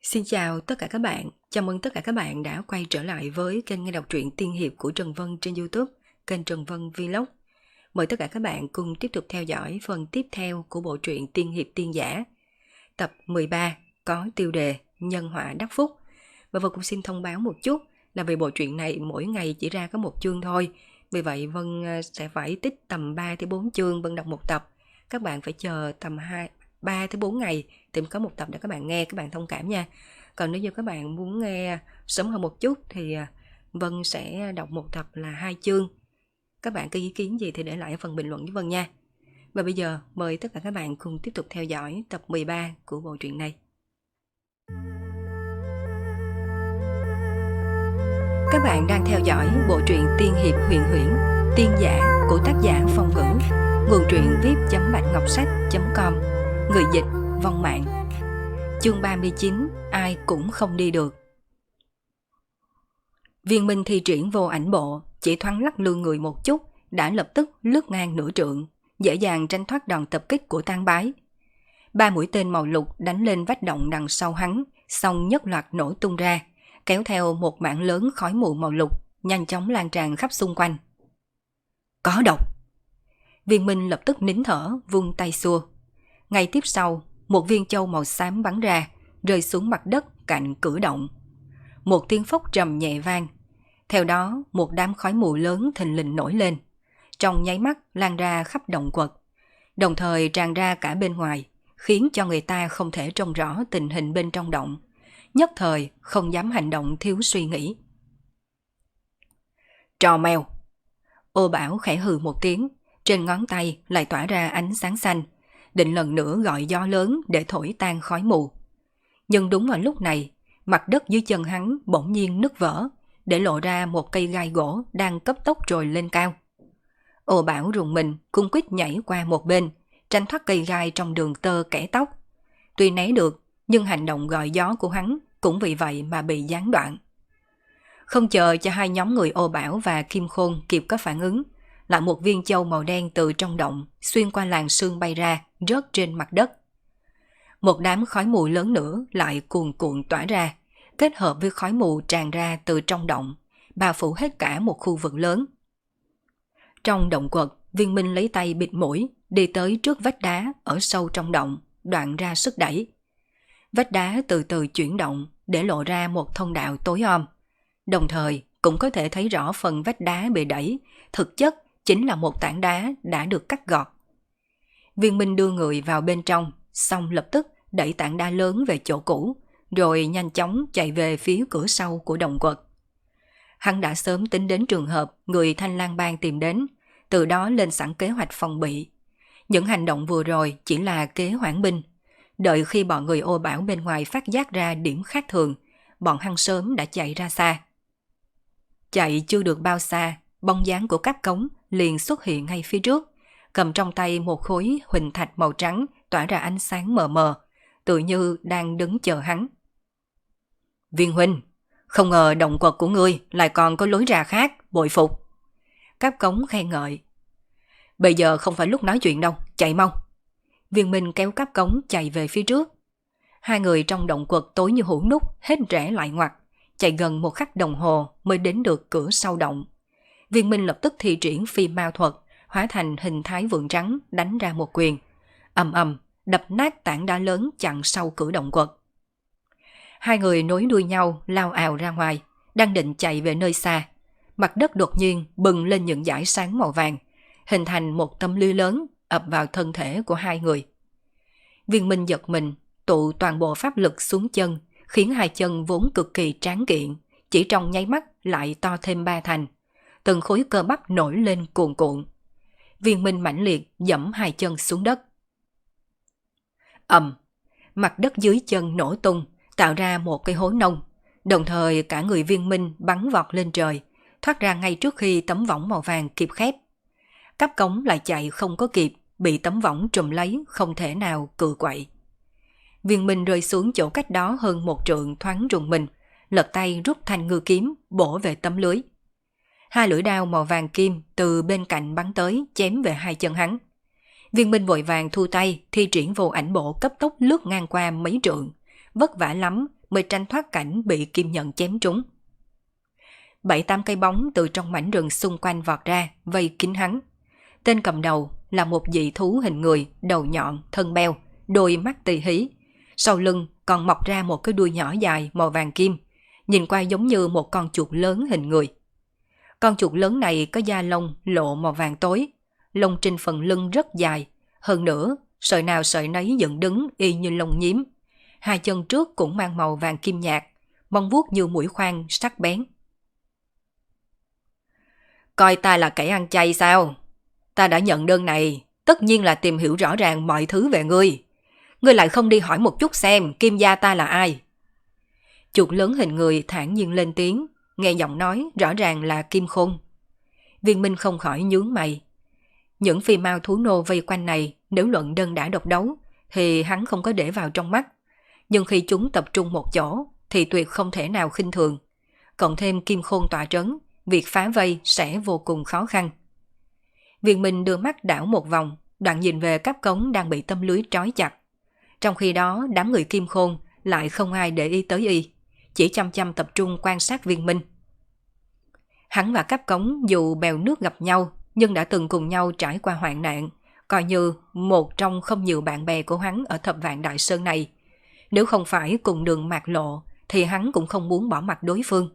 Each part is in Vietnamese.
Xin chào tất cả các bạn, chào mừng tất cả các bạn đã quay trở lại với kênh nghe đọc truyện tiên hiệp của Trần Vân trên YouTube, kênh Trần Vân Vlog. Mời tất cả các bạn cùng tiếp tục theo dõi phần tiếp theo của bộ truyện tiên hiệp tiên giả, tập 13 có tiêu đề Nhân họa đắc phúc. Và Vân cũng xin thông báo một chút là về bộ truyện này mỗi ngày chỉ ra có một chương thôi, vì vậy Vân sẽ phải tích tầm 3-4 chương Vân đọc một tập. Các bạn phải chờ tầm 3-4 ngày thì có một tập để các bạn nghe, các bạn thông cảm nha. Còn nếu như các bạn muốn nghe sớm hơn một chút thì Vân sẽ đọc một tập là 2 chương. Các bạn có ý kiến gì thì để lại ở phần bình luận với Vân nha. Và bây giờ mời tất cả các bạn cùng tiếp tục theo dõi tập 13 của bộ truyện này. Các bạn đang theo dõi bộ truyện tiên hiệp huyền huyễn, tiên giả của tác giả Phong Ngữ, nguồn truyện vip.bạchngọc.com, người dịch Vong Mạng. Chương 39, ai cũng không đi được. Viên Minh thi triển vô ảnh bộ, chỉ thoáng lắc lư người một chút, đã lập tức lướt ngang nửa trượng, dễ dàng tránh thoát đòn tập kích của Tang Bái. 3 mũi tên màu lục đánh lên vách động đằng sau hắn, xong nhất loạt nổ tung ra, kéo theo một mảng lớn khói mù màu lục, nhanh chóng lan tràn khắp xung quanh. Có độc! Viên Minh lập tức nín thở, vung tay xua. Ngay tiếp sau, một viên châu màu xám bắn ra, rơi xuống mặt đất cạnh cửa động. Một tiếng phốc trầm nhẹ vang. Theo đó, một đám khói mù lớn thình lình nổi lên, trong nháy mắt lan ra khắp động quật, đồng thời tràn ra cả bên ngoài, khiến cho người ta không thể trông rõ tình hình bên trong động, nhất thời không dám hành động thiếu suy nghĩ. Trò mèo! Ô Bảo khẽ hừ một tiếng, trên ngón tay lại tỏa ra ánh sáng xanh, định lần nữa gọi gió lớn để thổi tan khói mù. Nhưng đúng vào lúc này, mặt đất dưới chân hắn bỗng nhiên nứt vỡ, để lộ ra một cây gai gỗ đang cấp tốc trồi lên cao. Ô Bảo rùng mình, cung quýt nhảy qua một bên, tránh thoát cây gai trong đường tơ kẻ tóc. Tuy né được, nhưng hành động gọi gió của hắn cũng vì vậy mà bị gián đoạn. Không chờ cho hai nhóm người Ô Bảo và Kim Khôn kịp có phản ứng, lại một viên châu màu đen từ trong động xuyên qua làn sương bay ra, rớt trên mặt đất. Một đám khói mù lớn nữa lại cuồn cuộn tỏa ra, kết hợp với khói mù tràn ra từ trong động, bao phủ hết cả một khu vực lớn. Trong động quật, Viên Minh lấy tay bịt mũi, đi tới trước vách đá ở sâu trong động, đoạn ra sức đẩy. Vách đá từ từ chuyển động để lộ ra một thông đạo tối om, đồng thời cũng có thể thấy rõ phần vách đá bị đẩy, thực chất chính là một tảng đá đã được cắt gọt. Viên Minh đưa người vào bên trong, xong lập tức đẩy tảng đá lớn về chỗ cũ, rồi nhanh chóng chạy về phía cửa sau của động quật. Hắn đã sớm tính đến trường hợp người Thanh Lang Bang tìm đến, từ đó lên sẵn kế hoạch phòng bị. Những hành động vừa rồi chỉ là kế hoãn binh. Đợi khi bọn người Ô Bảo bên ngoài phát giác ra điểm khác thường, bọn hắn sớm đã chạy ra xa. Chạy chưa được bao xa, bóng dáng của Cáp Cống liền xuất hiện ngay phía trước, cầm trong tay một khối huỳnh thạch màu trắng tỏa ra ánh sáng mờ mờ, tự như đang đứng chờ hắn. Viên huynh, không ngờ động quật của ngươi lại còn có lối ra khác, bội phục. Cáp Cống khen ngợi. Bây giờ không phải lúc nói chuyện đâu, chạy mau. Viên Minh kéo Cáp Cống chạy về phía trước. Hai người trong động quật tối như hũ nút, hết rẽ lại ngoặt, chạy gần một khắc đồng hồ mới đến được cửa sau động. Viên Minh lập tức thi triển phi mao thuật, hóa thành hình thái vượn trắng đánh ra một quyền, ầm ầm đập nát tảng đá lớn chặn sau cửa động quật. Hai người nối đuôi nhau lao ào ra ngoài, đang định chạy về nơi xa. Mặt đất đột nhiên bừng lên những dải sáng màu vàng, hình thành một tấm lưới lớn ập vào thân thể của hai người. Viên Minh giật mình, tụ toàn bộ pháp lực xuống chân, khiến hai chân vốn cực kỳ tráng kiện, chỉ trong nháy mắt lại to thêm 3 thành. Từng khối cơ bắp nổi lên cuồn cuộn. Viên Minh mãnh liệt giẫm hai chân xuống đất. Ầm, mặt đất dưới chân nổ tung, tạo ra một cái hố nông. Đồng thời cả người Viên Minh bắn vọt lên trời, thoát ra ngay trước khi tấm võng màu vàng kịp khép. Cáp Cống lại chạy không có kịp, bị tấm võng trùm lấy, không thể nào cự quậy. Viên Minh rơi xuống chỗ cách đó hơn 1 trượng, thoáng rùng mình, lật tay rút thanh ngư kiếm bổ về tấm lưới. Hai lưỡi đao màu vàng kim từ bên cạnh bắn tới, chém về hai chân hắn. Viên Minh vội vàng thu tay, thi triển vô ảnh bộ cấp tốc lướt ngang qua mấy trượng, vất vả lắm mới tránh thoát cảnh bị kim nhận chém trúng. 7-8 cây bóng từ trong mảnh rừng xung quanh vọt ra, vây kín hắn. Tên cầm đầu là một dị thú hình người, đầu nhọn, thân beo, đôi mắt tì hí. Sau lưng còn mọc ra một cái đuôi nhỏ dài màu vàng kim, nhìn qua giống như một con chuột lớn hình người. Con chuột lớn này có da lông lộ màu vàng tối, lông trên phần lưng rất dài, hơn nữa sợi nào sợi nấy dựng đứng y như lông nhím. Hai chân trước cũng mang màu vàng kim nhạt, móng vuốt như mũi khoan sắc bén. Coi ta là kẻ ăn chay sao? Ta đã nhận đơn này, tất nhiên là tìm hiểu rõ ràng mọi thứ về ngươi. Ngươi lại không đi hỏi một chút xem kim gia ta là ai. Chuột lớn hình người thản nhiên lên tiếng, nghe giọng nói rõ ràng là Kim Khôn. Viên Minh không khỏi nhướng mày. Những phi mao thú nô vây quanh này nếu luận đơn đã độc đấu thì hắn không có để vào trong mắt. Nhưng khi chúng tập trung một chỗ thì tuyệt không thể nào khinh thường. Cộng thêm Kim Khôn tọa trấn, việc phá vây sẽ vô cùng khó khăn. Viên Minh đưa mắt đảo một vòng, đoạn nhìn về cáp cống đang bị tấm lưới trói chặt. Trong khi đó đám người Kim Khôn lại không ai để ý tới y, chỉ chăm chăm tập trung quan sát Viên Minh. Hắn và cáp cống dù bèo nước gặp nhau nhưng đã từng cùng nhau trải qua hoạn nạn, coi như một trong không nhiều bạn bè của hắn ở Thập Vạn Đại Sơn này. Nếu không phải cùng đường mạc lộ thì hắn cũng không muốn bỏ mặt đối phương.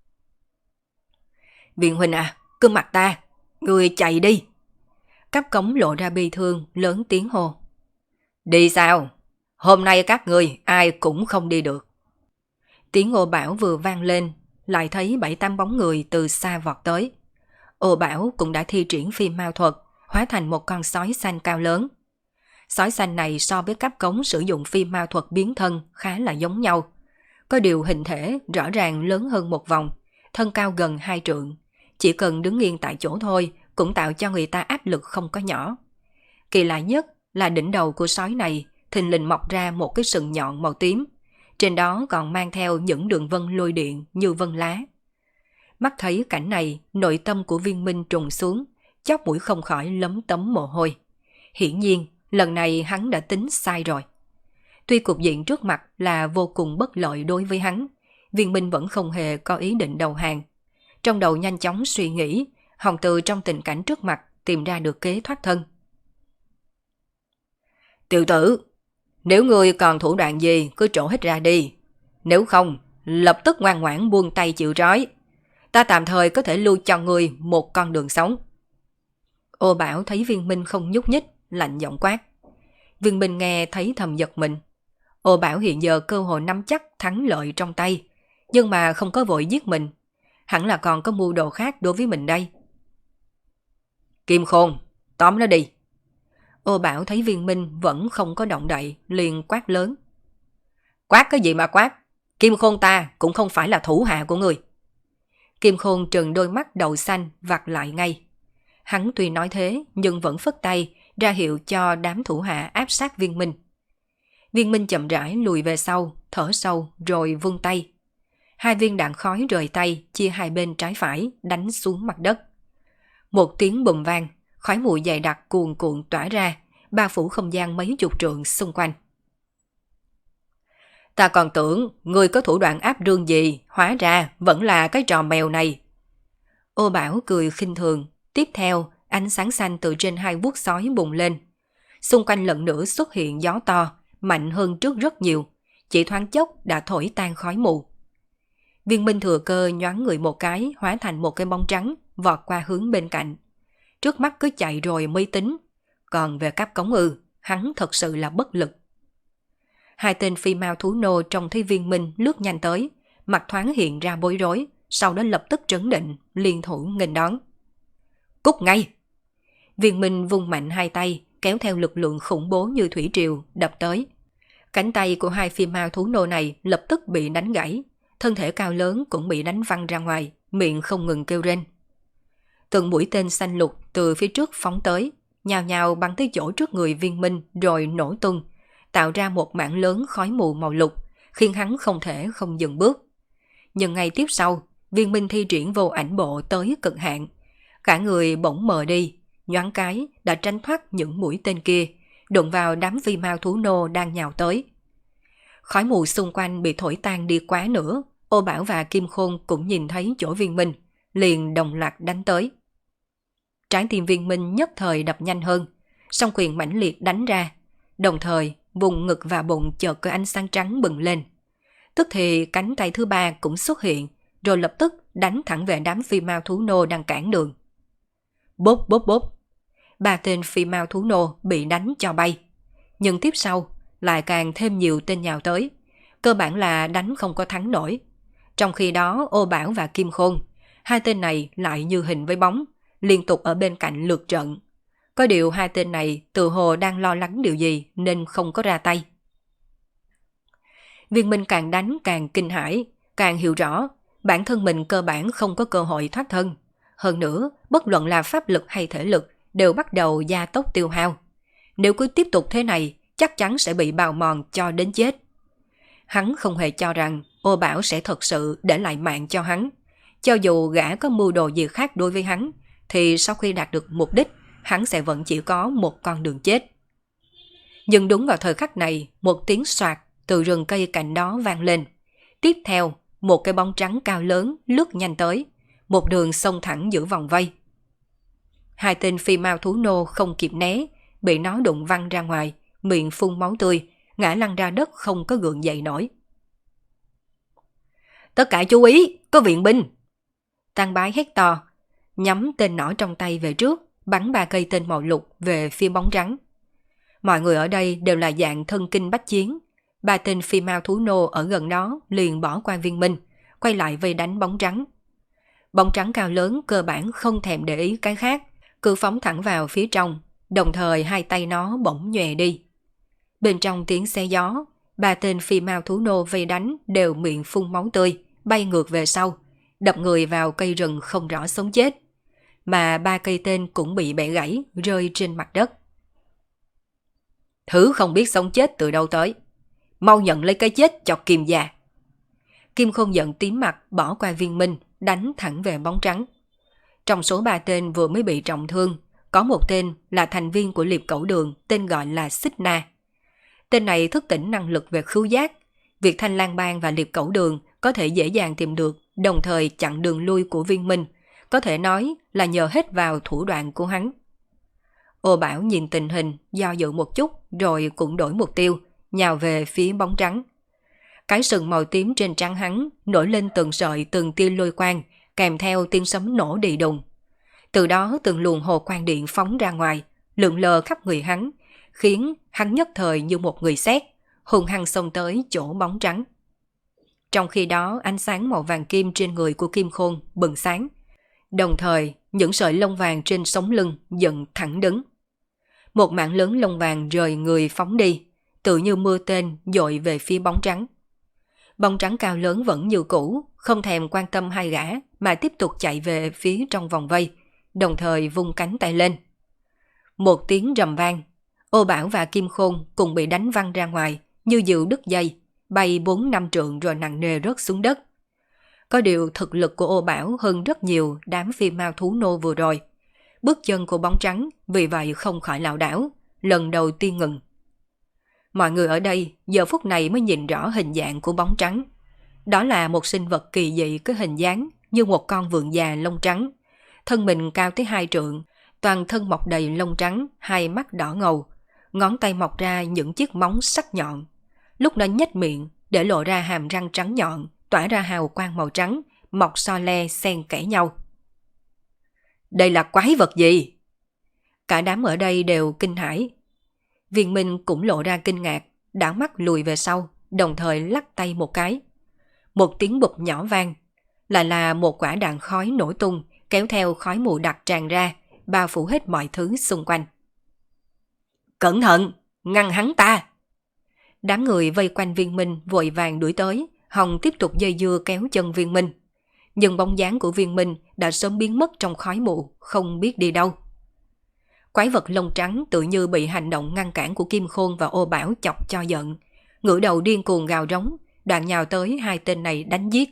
Viên huynh à, cưng mặt ta, người chạy đi. Cáp cống lộ ra bi thương, lớn tiếng hô. Đi sao? Hôm nay các người ai cũng không đi được. Tiếng ồ bảo vừa vang lên, lại thấy 7-8 bóng người từ xa vọt tới. Ồ bảo cũng đã thi triển phi mao thuật, hóa thành một con sói xanh cao lớn. Sói xanh này so với cáp cống sử dụng phi mao thuật biến thân khá là giống nhau. Có điều hình thể rõ ràng lớn hơn một vòng, thân cao gần 2 trượng. Chỉ cần đứng yên tại chỗ thôi cũng tạo cho người ta áp lực không có nhỏ. Kỳ lạ nhất là đỉnh đầu của sói này thình lình mọc ra một cái sừng nhọn màu tím. Trên đó còn mang theo những đường vân lôi điện như vân lá. Mắt thấy cảnh này, nội tâm của Viên Minh trùng xuống, chóp mũi không khỏi lấm tấm mồ hôi. Hiển nhiên, lần này hắn đã tính sai rồi. Tuy cục diện trước mặt là vô cùng bất lợi đối với hắn, Viên Minh vẫn không hề có ý định đầu hàng. Trong đầu nhanh chóng suy nghĩ, Hồng Từ trong tình cảnh trước mặt tìm ra được kế thoát thân. Tiểu tử, nếu ngươi còn thủ đoạn gì cứ trổ hết ra đi. Nếu không, lập tức ngoan ngoãn buông tay chịu trói. Ta tạm thời có thể lưu cho ngươi một con đường sống. Ô Bảo thấy Viên Minh không nhúc nhích, lạnh giọng quát. Viên Minh nghe thấy thầm giật mình. Ô Bảo hiện giờ cơ hội nắm chắc thắng lợi trong tay, nhưng mà không có vội giết mình. Hẳn là còn có mưu đồ khác đối với mình đây. Kim Khôn, tóm nó đi. Ô Bảo thấy Viên Minh vẫn không có động đậy, liền quát lớn. Quát cái gì mà quát? Kim Khôn ta cũng không phải là thủ hạ của người. Kim Khôn trừng đôi mắt đầu xanh vặt lại ngay. Hắn tuy nói thế nhưng vẫn phất tay ra hiệu cho đám thủ hạ áp sát Viên Minh. Viên Minh chậm rãi lùi về sau, thở sâu rồi vung tay. 2 viên đạn khói rời tay chia hai bên trái phải đánh xuống mặt đất. Một tiếng bùm vang, khói mù dày đặc cuồn cuộn tỏa ra, bao phủ không gian mấy chục trượng xung quanh. Ta còn tưởng ngươi có thủ đoạn áp rương gì, hóa ra vẫn là cái trò mèo này. Ô Bảo cười khinh thường, tiếp theo ánh sáng xanh từ trên 2 vuốt sói bùng lên. Xung quanh lần nữa xuất hiện gió to, mạnh hơn trước rất nhiều, chỉ thoáng chốc đã thổi tan khói mù. Viên Minh thừa cơ nhoáng người một cái, hóa thành một cái bóng trắng, vọt qua hướng bên cạnh. Trước mắt cứ chạy rồi mới tính, còn về cáp cống hắn thật sự là bất lực. 2 tên phi mao thú nô trông thấy Viên Minh lướt nhanh tới, mặt thoáng hiện ra bối rối, sau đó lập tức trấn định, liên thủ nghênh đón. Cút ngay! Viên Minh vung mạnh 2 tay, kéo theo lực lượng khủng bố như thủy triều, đập tới. Cánh tay của 2 phi mao thú nô này lập tức bị đánh gãy, thân thể cao lớn cũng bị đánh văng ra ngoài, miệng không ngừng kêu rên. Từng mũi tên xanh lục từ phía trước phóng tới, nhào nhào bắn tới chỗ trước người Viên Minh rồi nổ tung, tạo ra một mảng lớn khói mù màu lục, khiến hắn không thể không dừng bước. Nhưng ngay tiếp sau, Viên Minh thi triển vô ảnh bộ tới cực hạn. Cả người bỗng mờ đi, nhoáng cái đã tránh thoát những mũi tên kia, đụng vào đám phi mao thú nô đang nhào tới. Khói mù xung quanh bị thổi tan đi quá nữa, Ô Bảo và Kim Khôn cũng nhìn thấy chỗ Viên Minh, liền đồng loạt đánh tới. Trái tim Viên Minh nhất thời đập nhanh hơn, song quyền mãnh liệt đánh ra, đồng thời vùng ngực và bụng chợt có ánh sáng trắng bừng lên. Tức thì cánh tay thứ ba cũng xuất hiện, rồi lập tức đánh thẳng về đám phi mao thú nô đang cản đường. Bốp bốp bốp, 3 tên phi mao thú nô bị đánh cho bay, nhưng tiếp sau lại càng thêm nhiều tên nhào tới, cơ bản là đánh không có thắng nổi. Trong khi đó Ô Bảo và Kim Khôn, hai tên này lại như hình với bóng, liên tục ở bên cạnh lượt trận. Có điều hai tên này tự hồ đang lo lắng điều gì nên không có ra tay. Viên Minh càng đánh càng kinh hãi, càng hiểu rõ bản thân mình cơ bản không có cơ hội thoát thân. Hơn nữa, bất luận là pháp lực hay thể lực đều bắt đầu gia tốc tiêu hao. Nếu cứ tiếp tục thế này, chắc chắn sẽ bị bào mòn cho đến chết. Hắn không hề cho rằng Ô Bảo sẽ thật sự để lại mạng cho hắn. Cho dù gã có mưu đồ gì khác đối với hắn, thì sau khi đạt được mục đích, hắn sẽ vẫn chỉ có một con đường chết. Nhưng đúng vào thời khắc này, một tiếng soạt từ rừng cây cạnh đó vang lên. Tiếp theo, một cái bóng trắng cao lớn lướt nhanh tới, một đường xông thẳng giữa vòng vây. Hai tên phi mao thú nô không kịp né, bị nó đụng văng ra ngoài, miệng phun máu tươi, ngã lăn ra đất không có gượng dậy nổi. Tất cả chú ý, có viện binh! Tăng Bái hét to, nhắm tên nỏ trong tay về trước, bắn 3 cây tên màu lục về phía bóng trắng. Mọi người ở đây đều là dạng thân kinh bách chiến. 3 tên phi mao thú nô ở gần đó liền bỏ qua Viên Minh, quay lại vây đánh bóng trắng. Bóng trắng cao lớn cơ bản không thèm để ý cái khác, cứ phóng thẳng vào phía trong, đồng thời hai tay nó bỗng nhòe đi. Bên trong tiếng xe gió, 3 tên phi mao thú nô vây đánh đều miệng phun máu tươi, bay ngược về sau, đập người vào cây rừng không rõ sống chết. Mà 3 cây tên cũng bị bẻ gãy, rơi trên mặt đất. Thứ không biết sống chết từ đâu tới, mau nhận lấy cái chết cho Kim gia. Kim Khôn giận tím mặt bỏ qua Viên Minh, đánh thẳng về bóng trắng. Trong số 3 tên vừa mới bị trọng thương, có một tên là thành viên của Liệp Cẩu Đường, tên gọi là Xích Na. Tên này thức tỉnh năng lực về khứu giác, việc Thanh Lang Bang và Liệp Cẩu Đường có thể dễ dàng tìm được, đồng thời chặn đường lui của Viên Minh, có thể nói là nhờ hết vào thủ đoạn của hắn. Ô Bảo nhìn tình hình, do dự một chút rồi cũng đổi mục tiêu, nhào về phía bóng trắng. Cái sừng màu tím trên trán hắn nổi lên từng sợi từng tia lôi quang, kèm theo tiếng sấm nổ đì đùng. Từ đó từng luồng hồ quang điện phóng ra ngoài, lượn lờ khắp người hắn, khiến hắn nhất thời như một người sét, hùng hăng xông tới chỗ bóng trắng. Trong khi đó ánh sáng màu vàng kim trên người của Kim Khôn bừng sáng, đồng thời những sợi lông vàng trên sống lưng dựng thẳng đứng. Một mảng lớn lông vàng rời người phóng đi, tự như mưa tên dội về phía bóng trắng. Bóng trắng cao lớn vẫn như cũ, không thèm quan tâm hai gã mà tiếp tục chạy về phía trong vòng vây, đồng thời vung cánh tay lên. Một tiếng rầm vang, Ô Bảo và Kim Khôn cùng bị đánh văng ra ngoài như diều đứt dây, bay 4-5 trượng rồi nặng nề rớt xuống đất. Có điều thực lực của Ô Bảo hơn rất nhiều đám phi mao thú nô vừa rồi. Bước chân của bóng trắng vì vậy không khỏi lảo đảo, lần đầu tiên ngừng. Mọi người ở đây giờ phút này mới nhìn rõ hình dạng của bóng trắng. Đó là một sinh vật kỳ dị có hình dáng như một con vượn già lông trắng. Thân mình cao tới 2 trượng, toàn thân mọc đầy lông trắng, hai mắt đỏ ngầu. Ngón tay mọc ra những chiếc móng sắc nhọn. Lúc nó nhếch miệng để lộ ra hàm răng trắng nhọn, tỏa ra hào quang màu trắng, mọc so le xen kẽ nhau. Đây là quái vật gì? Cả đám ở đây đều kinh hãi. Viên Minh cũng lộ ra kinh ngạc, đảo mắt lùi về sau, đồng thời lắc tay một cái. Một tiếng bụp nhỏ vang, lại là một quả đạn khói nổ tung, kéo theo khói mù đặc tràn ra, bao phủ hết mọi thứ xung quanh. Cẩn thận, ngăn hắn ta! Đám người vây quanh Viên Minh vội vàng đuổi tới, hòng tiếp tục dây dưa kéo chân Viên Minh. Nhưng bóng dáng của Viên Minh đã sớm biến mất trong khói mù, không biết đi đâu. Quái vật lông trắng tự như bị hành động ngăn cản của Kim Khôn và Ô Bảo chọc cho giận, ngửa đầu điên cuồng gào rống, đoạn nhào tới hai tên này đánh giết.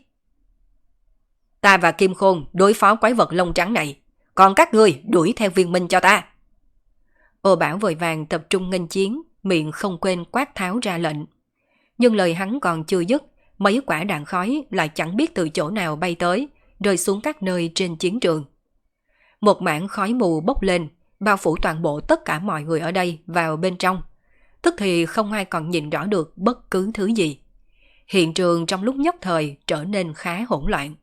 Ta và Kim Khôn đối phó quái vật lông trắng này, còn các ngươi đuổi theo Viên Minh cho ta. Ô Bảo vội vàng tập trung nghênh chiến, miệng không quên quát tháo ra lệnh. Nhưng lời hắn còn chưa dứt, mấy quả đạn khói lại chẳng biết từ chỗ nào bay tới, rơi xuống các nơi trên chiến trường. Một mảng khói mù bốc lên, bao phủ toàn bộ tất cả mọi người ở đây vào bên trong. Tức thì không ai còn nhìn rõ được bất cứ thứ gì. Hiện trường trong lúc nhất thời trở nên khá hỗn loạn.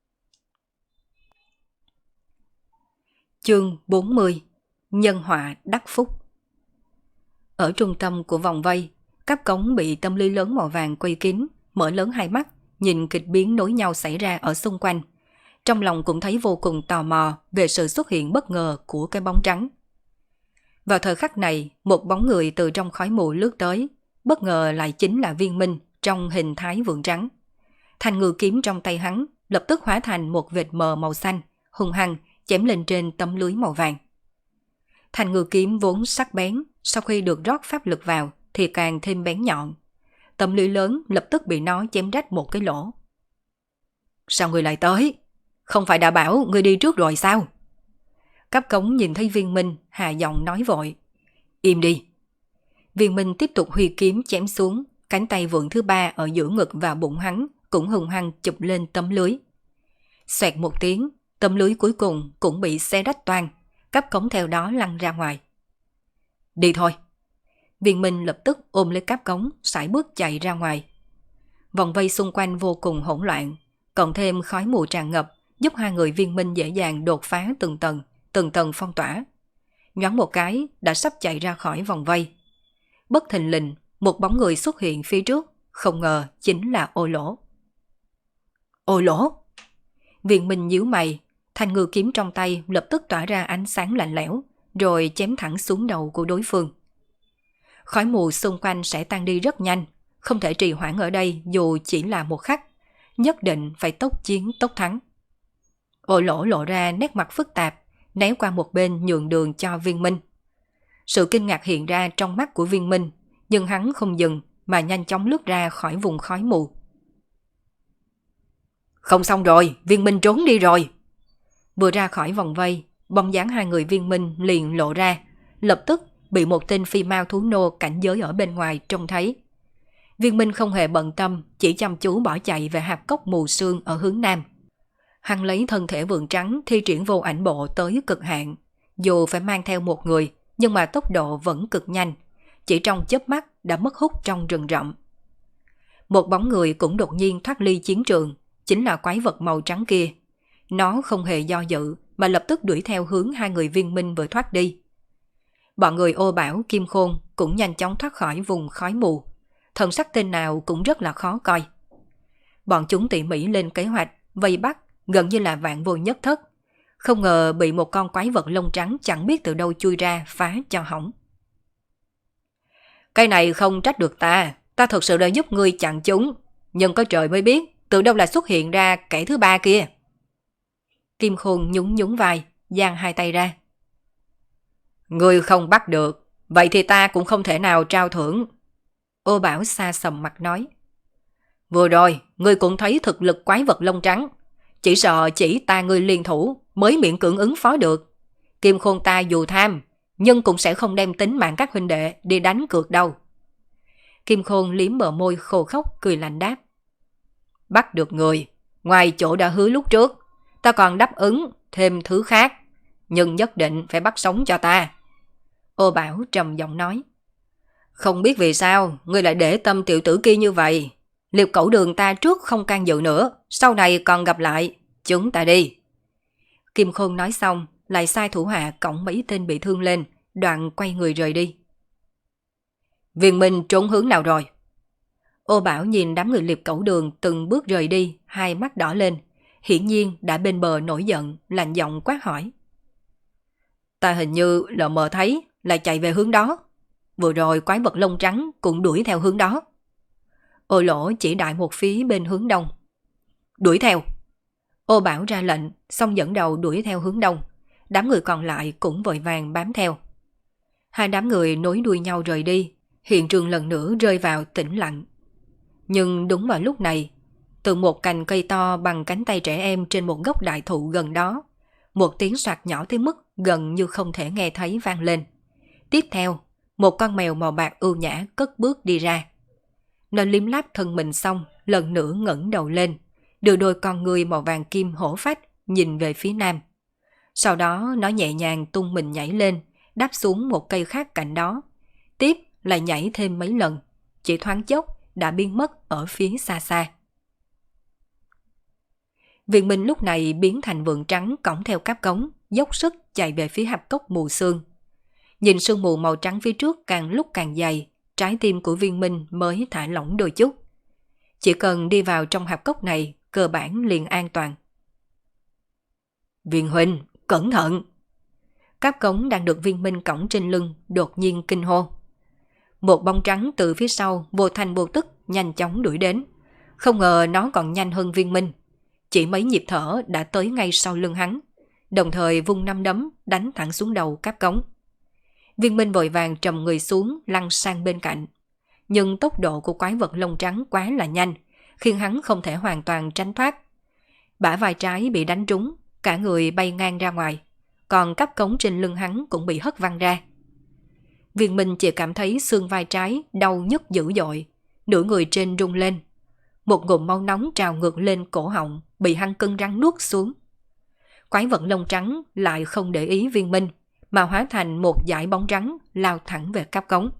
Chương 40. Nhân họa đắc phúc. Ở trung tâm của vòng vây, các cống bị tâm lý lớn màu vàng quây kín, mở lớn hai mắt, nhìn kịch biến nối nhau xảy ra ở xung quanh. Trong lòng cũng thấy vô cùng tò mò về sự xuất hiện bất ngờ của cái bóng trắng. Vào thời khắc này, một bóng người từ trong khói mù lướt tới, bất ngờ lại chính là Viên Minh trong hình thái vượn trắng. Thanh ngư kiếm trong tay hắn lập tức hóa thành một vệt mờ màu xanh, hung hăng chém lên trên tấm lưới màu vàng. Thanh ngư kiếm vốn sắc bén, sau khi được rót pháp lực vào thì càng thêm bén nhọn. Tấm lưới lớn lập tức bị nó chém rách một cái lỗ. Sao người lại tới? Không phải đã bảo người đi trước rồi sao? Cấp cống nhìn thấy Viên Minh, hạ giọng nói vội. Im đi. Viên Minh tiếp tục huy kiếm chém xuống, cánh tay vượn thứ ba ở giữa ngực và bụng hắn cũng hung hăng chụp lên tấm lưới. Xoẹt một tiếng, tấm lưới cuối cùng cũng bị xé rách toang, cấp cống theo đó lăn ra ngoài. Đi thôi. Viên Minh lập tức ôm lấy cáp cống, sải bước chạy ra ngoài. Vòng vây xung quanh vô cùng hỗn loạn, cộng thêm khói mù tràn ngập, giúp hai người Viên Minh dễ dàng đột phá từng tầng phong tỏa. Nhoáng một cái đã sắp chạy ra khỏi vòng vây. Bất thình lình, một bóng người xuất hiện phía trước, không ngờ chính là Ô Lỗ. Ô Lỗ! Viên Minh nhíu mày, thanh ngư kiếm trong tay lập tức tỏa ra ánh sáng lạnh lẽo, rồi chém thẳng xuống đầu của đối phương. Khói mù xung quanh sẽ tan đi rất nhanh, không thể trì hoãn ở đây dù chỉ là một khắc, nhất định phải tốc chiến tốc thắng. Ô Lỗ lộ ra nét mặt phức tạp, né qua một bên nhường đường cho Viên Minh. Sự kinh ngạc hiện ra trong mắt của Viên Minh, nhưng hắn không dừng mà nhanh chóng lướt ra khỏi vùng khói mù. Không xong rồi, Viên Minh trốn đi rồi. Vừa ra khỏi vòng vây, bóng dáng hai người Viên Minh liền lộ ra, lập tức bị một tên phi mao thú nô cảnh giới ở bên ngoài trông thấy. Viên Minh không hề bận tâm, chỉ chăm chú bỏ chạy về hạp cốc mù sương ở hướng nam. Hắn lấy thân thể vượn trắng thi triển vô ảnh bộ tới cực hạn, dù phải mang theo một người, nhưng mà tốc độ vẫn cực nhanh, chỉ trong chớp mắt đã mất hút trong rừng rậm. Một bóng người cũng đột nhiên thoát ly chiến trường, chính là quái vật màu trắng kia. Nó không hề do dự mà lập tức đuổi theo hướng hai người Viên Minh vừa thoát đi. Bọn người Ô Bảo, Kim Khôn cũng nhanh chóng thoát khỏi vùng khói mù, thần sắc tên nào cũng rất là khó coi. Bọn chúng tỉ mỉ lên kế hoạch vây bắt, gần như là vạn vô nhất thất, không ngờ bị một con quái vật lông trắng chẳng biết từ đâu chui ra phá cho hỏng. Cái này không trách được ta thật sự đã giúp ngươi chặn chúng, nhưng có trời mới biết từ đâu là xuất hiện ra kẻ thứ ba kia. Kim Khôn nhún nhún vai, giang hai tay ra. Ngươi không bắt được, vậy thì ta cũng không thể nào trao thưởng. Ô Bảo xa sầm mặt nói. Vừa rồi, ngươi cũng thấy thực lực quái vật lông trắng, chỉ sợ chỉ ta ngươi liên thủ mới miễn cưỡng ứng phó được. Kim Khôn ta dù tham, nhưng cũng sẽ không đem tính mạng các huynh đệ đi đánh cược đâu. Kim Khôn liếm bờ môi khô khốc cười lạnh đáp. Bắt được người, ngoài chỗ đã hứa lúc trước, ta còn đáp ứng thêm thứ khác, nhưng nhất định phải bắt sống cho ta. Ô Bảo trầm giọng nói. Không biết vì sao ngươi lại để tâm tiểu tử kia như vậy. Liệp Cẩu Đường ta trước không can dự nữa, sau này còn gặp lại, chúng ta đi. Kim Khôn nói xong, lại sai thủ hạ cõng mấy tên bị thương lên, đoạn quay người rời đi. Viên Minh trốn hướng nào rồi? Ô Bảo nhìn đám người Liệp Cẩu Đường từng bước rời đi, hai mắt đỏ lên, hiển nhiên đã bên bờ nổi giận, lạnh giọng quát hỏi. Ta hình như lờ mờ thấy là chạy về hướng đó. Vừa rồi quái vật lông trắng cũng đuổi theo hướng đó. Ô Lỗ chỉ đại một phía bên hướng đông. Đuổi theo. Ô Bảo ra lệnh, xong dẫn đầu đuổi theo hướng đông. Đám người còn lại cũng vội vàng bám theo. Hai đám người nối đuôi nhau rời đi, hiện trường lần nữa rơi vào tĩnh lặng. Nhưng đúng vào lúc này, từ một cành cây to bằng cánh tay trẻ em trên một gốc đại thụ gần đó, một tiếng soạt nhỏ tới mức gần như không thể nghe thấy vang lên. Tiếp theo, một con mèo màu bạc ưu nhã cất bước đi ra. Nó liếm láp thân mình xong, lần nữa ngẩng đầu lên, đưa đôi con ngươi màu vàng kim hổ phách nhìn về phía nam. Sau đó nó nhẹ nhàng tung mình nhảy lên, đáp xuống một cây khác cạnh đó. Tiếp lại nhảy thêm mấy lần, chỉ thoáng chốc đã biến mất ở phía xa xa. Viên Minh lúc này biến thành vượn trắng cõng theo cáp cống, dốc sức chạy về phía hạp cốc mù sương. Nhìn sương mù màu trắng phía trước càng lúc càng dày, trái tim của Viên Minh mới thả lỏng đôi chút. Chỉ cần đi vào trong hạp cốc này, cơ bản liền an toàn. Viên huynh, cẩn thận! Cáp cống đang được Viên Minh cõng trên lưng, đột nhiên kinh hô. Một bóng trắng từ phía sau vô thanh vô tức nhanh chóng đuổi đến. Không ngờ nó còn nhanh hơn Viên Minh. Chỉ mấy nhịp thở đã tới ngay sau lưng hắn, đồng thời vung năm đấm đánh thẳng xuống đầu cáp cống. Viên Minh vội vàng trầm người xuống lăn sang bên cạnh. Nhưng tốc độ của quái vật lông trắng quá là nhanh, khiến hắn không thể hoàn toàn tránh thoát. Bả vai trái bị đánh trúng, cả người bay ngang ra ngoài, còn cáp cống trên lưng hắn cũng bị hất văng ra. Viên Minh chỉ cảm thấy xương vai trái đau nhức dữ dội, nửa người trên rung lên. Một ngụm máu nóng trào ngược lên cổ họng, bị hắn cứng rắn nuốt xuống. Quái vật lông trắng lại không để ý Viên Minh, mà hóa thành một dải bóng trắng lao thẳng về cáp cống.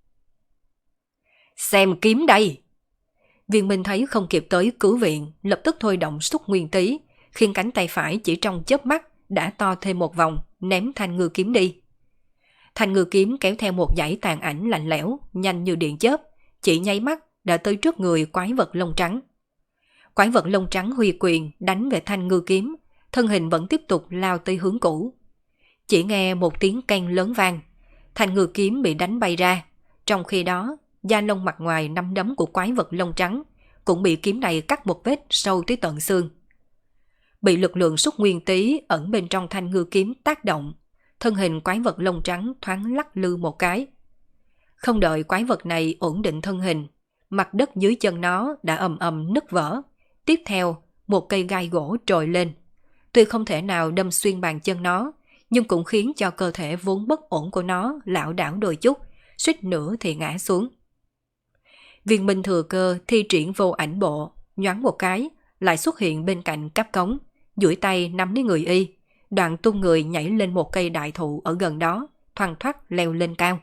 Xem kiếm đây! Viên Minh thấy không kịp tới cứu viện, lập tức thôi động xúc nguyên tý, khiến cánh tay phải chỉ trong chớp mắt đã to thêm một vòng, ném thanh ngư kiếm đi. Thanh ngư kiếm kéo theo một dải tàn ảnh lạnh lẽo, nhanh như điện chớp, chỉ nháy mắt đã tới trước người quái vật lông trắng. Quái vật lông trắng huy quyền đánh về thanh ngư kiếm, thân hình vẫn tiếp tục lao tới hướng cũ. Chỉ nghe một tiếng keng lớn vang, thanh ngư kiếm bị đánh bay ra, trong khi đó da lông mặt ngoài nắm đấm của quái vật lông trắng cũng bị kiếm này cắt một vết sâu tới tận xương. Bị lực lượng xúc nguyên tý ẩn bên trong thanh ngư kiếm tác động, thân hình quái vật lông trắng thoáng lắc lư một cái. Không đợi quái vật này ổn định thân hình, mặt đất dưới chân nó đã ầm ầm nứt vỡ. Tiếp theo, một cây gai gỗ trồi lên. Tuy không thể nào đâm xuyên bàn chân nó, nhưng cũng khiến cho cơ thể vốn bất ổn của nó lảo đảo đôi chút, suýt nữa thì ngã xuống. Viên Minh thừa cơ thi triển vô ảnh bộ, nhoáng một cái, lại xuất hiện bên cạnh cáp cống, duỗi tay nắm lấy người y, đoạn tung người nhảy lên một cây đại thụ ở gần đó, thoăn thoắt leo lên cao.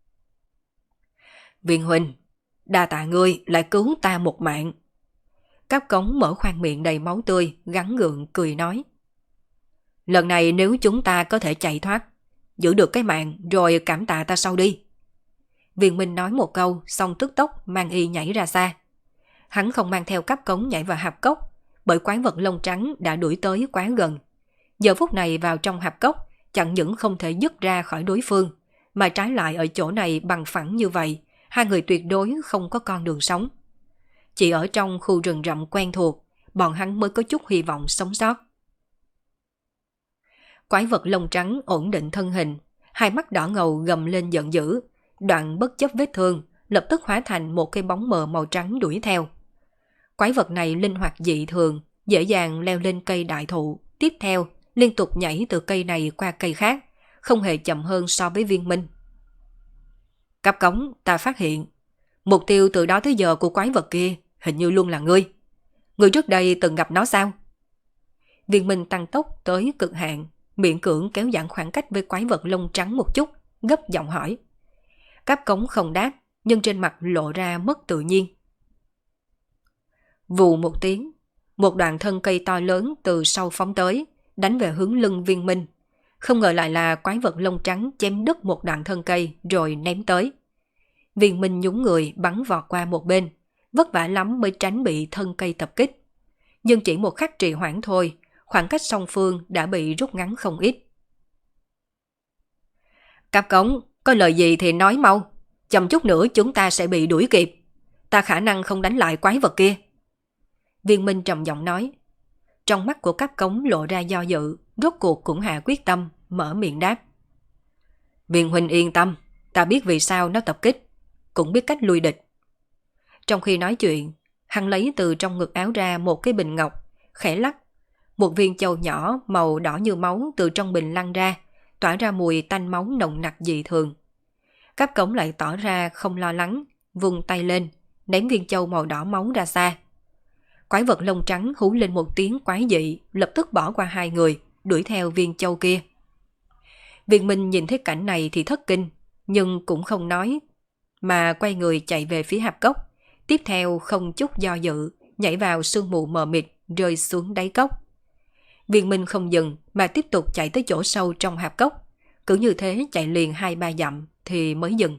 Viên huynh, đa tạ ngươi lại cứu ta một mạng. Cáp cống mở khoang miệng đầy máu tươi, gắn gượng cười nói. Lần này nếu chúng ta có thể chạy thoát, giữ được cái mạng rồi cảm tạ ta sau đi. Viên Minh nói một câu, xong tức tốc mang y nhảy ra xa. Hắn không mang theo cáp cống nhảy vào hạp cốc, bởi quái vật lông trắng đã đuổi tới quá gần. Giờ phút này vào trong hạp cốc, chẳng những không thể dứt ra khỏi đối phương, mà trái lại ở chỗ này bằng phẳng như vậy, hai người tuyệt đối không có con đường sống. Chỉ ở trong khu rừng rậm quen thuộc, bọn hắn mới có chút hy vọng sống sót. Quái vật lông trắng ổn định thân hình, hai mắt đỏ ngầu gầm lên giận dữ, đoạn bất chấp vết thương, lập tức hóa thành một cái bóng mờ màu trắng đuổi theo. Quái vật này linh hoạt dị thường, dễ dàng leo lên cây đại thụ, tiếp theo liên tục nhảy từ cây này qua cây khác, không hề chậm hơn so với Viên Minh. Cáp cống, ta phát hiện, mục tiêu từ đó tới giờ của quái vật kia hình như luôn là ngươi. Ngươi trước đây từng gặp nó sao? Viên Minh tăng tốc tới cực hạn, miễn cưỡng kéo giãn khoảng cách với quái vật lông trắng một chút, gấp giọng hỏi. Cáp cống không đáp, nhưng trên mặt lộ ra mất tự nhiên. Vù một tiếng, một đoạn thân cây to lớn từ sau phóng tới, đánh về hướng lưng Viên Minh. Không ngờ lại là quái vật lông trắng chém đứt một đoạn thân cây rồi ném tới. Viên Minh nhún người bắn vọt qua một bên, vất vả lắm mới tránh bị thân cây tập kích. Nhưng chỉ một khắc trì hoãn thôi, khoảng cách song phương đã bị rút ngắn không ít. Cáp cống, có lời gì thì nói mau, chậm chút nữa chúng ta sẽ bị đuổi kịp. Ta khả năng không đánh lại quái vật kia. Viên Minh trầm giọng nói. Trong mắt của cáp cống lộ ra do dự, rốt cuộc cũng hạ quyết tâm, mở miệng đáp. Viên huynh yên tâm, ta biết vì sao nó tập kích, cũng biết cách lui địch. Trong khi nói chuyện, hắn lấy từ trong ngực áo ra một cái bình ngọc, khẽ lắc. Một viên châu nhỏ màu đỏ như máu từ trong bình lăn ra, tỏa ra mùi tanh máu nồng nặc dị thường. Cáp cống lại tỏ ra không lo lắng, vung tay lên, ném viên châu màu đỏ máu ra xa. Quái vật lông trắng hú lên một tiếng quái dị, lập tức bỏ qua hai người, đuổi theo viên châu kia. Viên Minh nhìn thấy cảnh này thì thất kinh, nhưng cũng không nói, mà quay người chạy về phía hạp cốc, tiếp theo không chút do dự, nhảy vào sương mù mờ mịt, rơi xuống đáy cốc. Viên Minh không dừng mà tiếp tục chạy tới chỗ sâu trong hạp cốc, cứ như thế chạy liền 2-3 dặm thì mới dừng.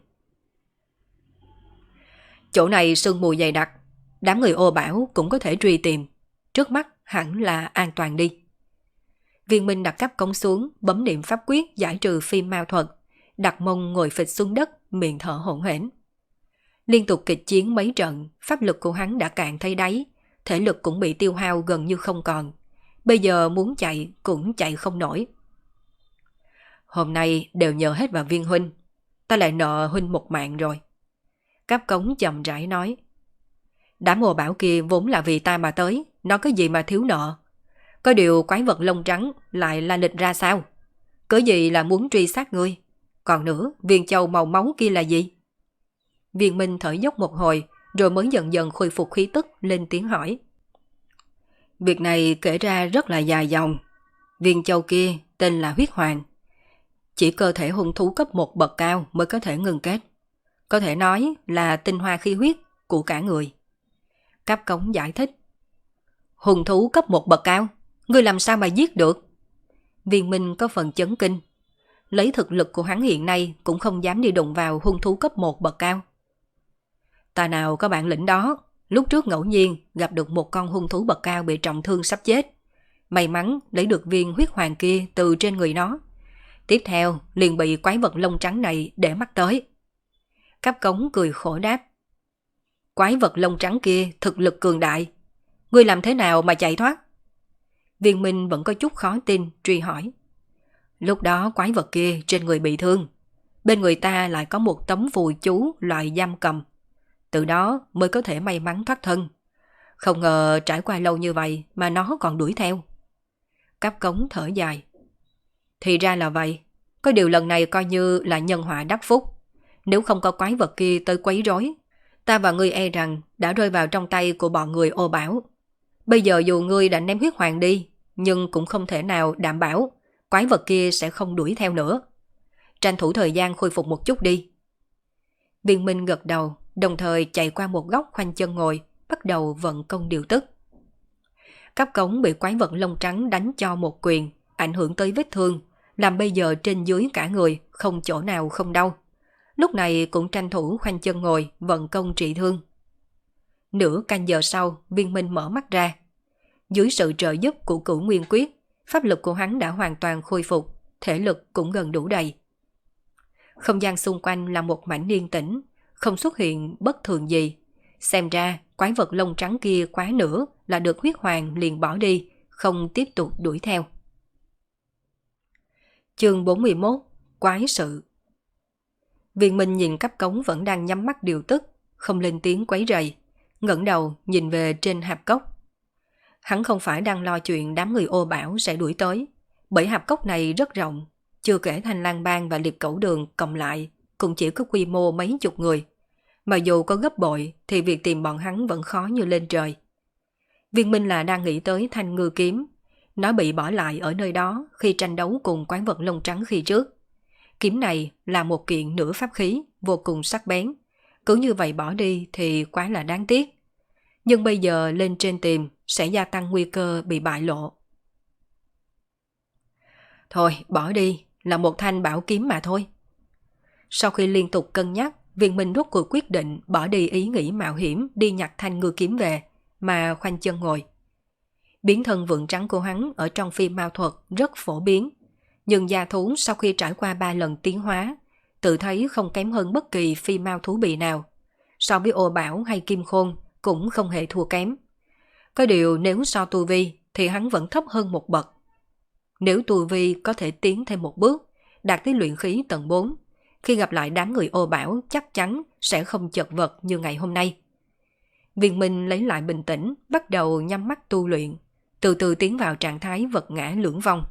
Chỗ này sương mù dày đặc, đám người ô bảo cũng có thể truy tìm, trước mắt hẳn là an toàn đi. Viên Minh đặt cắp cống xuống, bấm niệm pháp quyết giải trừ phim ma thuật, đặt mông ngồi phịch xuống đất, miệng thở hổn hển. Liên tục kịch chiến mấy trận, pháp lực của hắn đã cạn thấy đáy, thể lực cũng bị tiêu hao gần như không còn. Bây giờ muốn chạy cũng chạy không nổi. Hôm nay đều nhờ hết vào Viên huynh, ta lại nợ huynh một mạng rồi. Cáp cống chậm rãi nói. Đám hồ bảo kia vốn là vì ta mà tới, nó có gì mà thiếu nợ. Có điều quái vật lông trắng lại la lịch ra sao? Cớ gì là muốn truy sát ngươi? Còn nữa, viên châu màu máu kia là gì? Viên Minh thở dốc một hồi, rồi mới dần dần khôi phục khí tức, lên tiếng hỏi. Việc này kể ra rất là dài dòng. Viên châu kia tên là Huyết Hoàng. Chỉ cơ thể hung thú cấp 1 bậc cao mới có thể ngừng kết. Có thể nói là tinh hoa khí huyết của cả người. Cáp cống giải thích. Hung thú cấp 1 bậc cao? Ngươi làm sao mà giết được? Viên Minh có phần chấn kinh. Lấy thực lực của hắn hiện nay cũng không dám đi đụng vào hung thú cấp 1 bậc cao. Ta nào có bản lĩnh đó. Lúc trước ngẫu nhiên gặp được một con hung thú bậc cao bị trọng thương sắp chết. May mắn lấy được viên huyết hoàng kia từ trên người nó. Tiếp theo liền bị quái vật lông trắng này để mắt tới. Cáp cống cười khổ đáp. Quái vật lông trắng kia thực lực cường đại. Ngươi làm thế nào mà chạy thoát? Viên Minh vẫn có chút khó tin, truy hỏi. Lúc đó quái vật kia trên người bị thương. Bên người ta lại có một tấm phù chú loại giam cầm. Từ đó mới có thể may mắn thoát thân. Không ngờ trải qua lâu như vậy mà nó còn đuổi theo. Cáp cống thở dài. Thì ra là vậy. Có điều lần này coi như là nhân họa đắc phúc. Nếu không có quái vật kia tới quấy rối, ta và ngươi e rằng đã rơi vào trong tay của bọn người ô bảo. Bây giờ dù ngươi đã ném huyết hoàng đi, nhưng cũng không thể nào đảm bảo quái vật kia sẽ không đuổi theo nữa. Tranh thủ thời gian khôi phục một chút đi. Viên Minh gật đầu, đồng thời chạy qua một góc khoanh chân ngồi, bắt đầu vận công điều tức. Cáp cống bị quái vật lông trắng đánh cho một quyền, ảnh hưởng tới vết thương, làm bây giờ trên dưới cả người không chỗ nào không đau. Lúc này cũng tranh thủ khoanh chân ngồi, vận công trị thương. Nửa canh giờ sau, Viên Minh mở mắt ra. Dưới sự trợ giúp của Cửu Nguyên Quyết, pháp lực của hắn đã hoàn toàn khôi phục, thể lực cũng gần đủ đầy. Không gian xung quanh là một mảnh yên tĩnh, không xuất hiện bất thường gì. Xem ra, quái vật lông trắng kia quá nữa là được huyết hoàng liền bỏ đi, không tiếp tục đuổi theo. Chương 41. Quái sự. Viên Minh nhìn Cáp cống vẫn đang nhắm mắt điều tức, không lên tiếng quấy rầy, ngẩng đầu nhìn về trên hạp cốc. Hắn không phải đang lo chuyện đám người ô bảo sẽ đuổi tới, bởi hạp cốc này rất rộng, chưa kể Thanh Lang Bang và Liệt Cẩu Đường cộng lại cũng chỉ có quy mô mấy chục người. Mà dù có gấp bội thì việc tìm bọn hắn vẫn khó như lên trời. Viên Minh là đang nghĩ tới thanh ngư kiếm. Nó bị bỏ lại ở nơi đó khi tranh đấu cùng quái vật lông trắng khi trước. Kiếm này là một kiện nửa pháp khí, vô cùng sắc bén. Cứ như vậy bỏ đi thì quá là đáng tiếc. Nhưng bây giờ lên trên tìm sẽ gia tăng nguy cơ bị bại lộ. Thôi, bỏ đi, là một thanh bảo kiếm mà thôi. Sau khi liên tục cân nhắc, Viên Minh rốt cuộc quyết định bỏ đi ý nghĩ mạo hiểm đi nhặt thanh ngư kiếm về, mà khoanh chân ngồi. Biến thân vượng trắng của hắn ở trong phim ma thuật rất phổ biến, nhưng gia thú sau khi trải qua 3 lần tiến hóa, tự thấy không kém hơn bất kỳ phi mao thú bì nào. So với ô bảo hay kim khôn cũng không hề thua kém. Có điều nếu so tu vi thì hắn vẫn thấp hơn một bậc. Nếu tu vi có thể tiến thêm một bước, đạt tới luyện khí tầng 4, khi gặp lại đám người ô bảo chắc chắn sẽ không chật vật như ngày hôm nay. Viên Minh lấy lại bình tĩnh, bắt đầu nhắm mắt tu luyện, từ từ tiến vào trạng thái vật ngã lưỡng vong.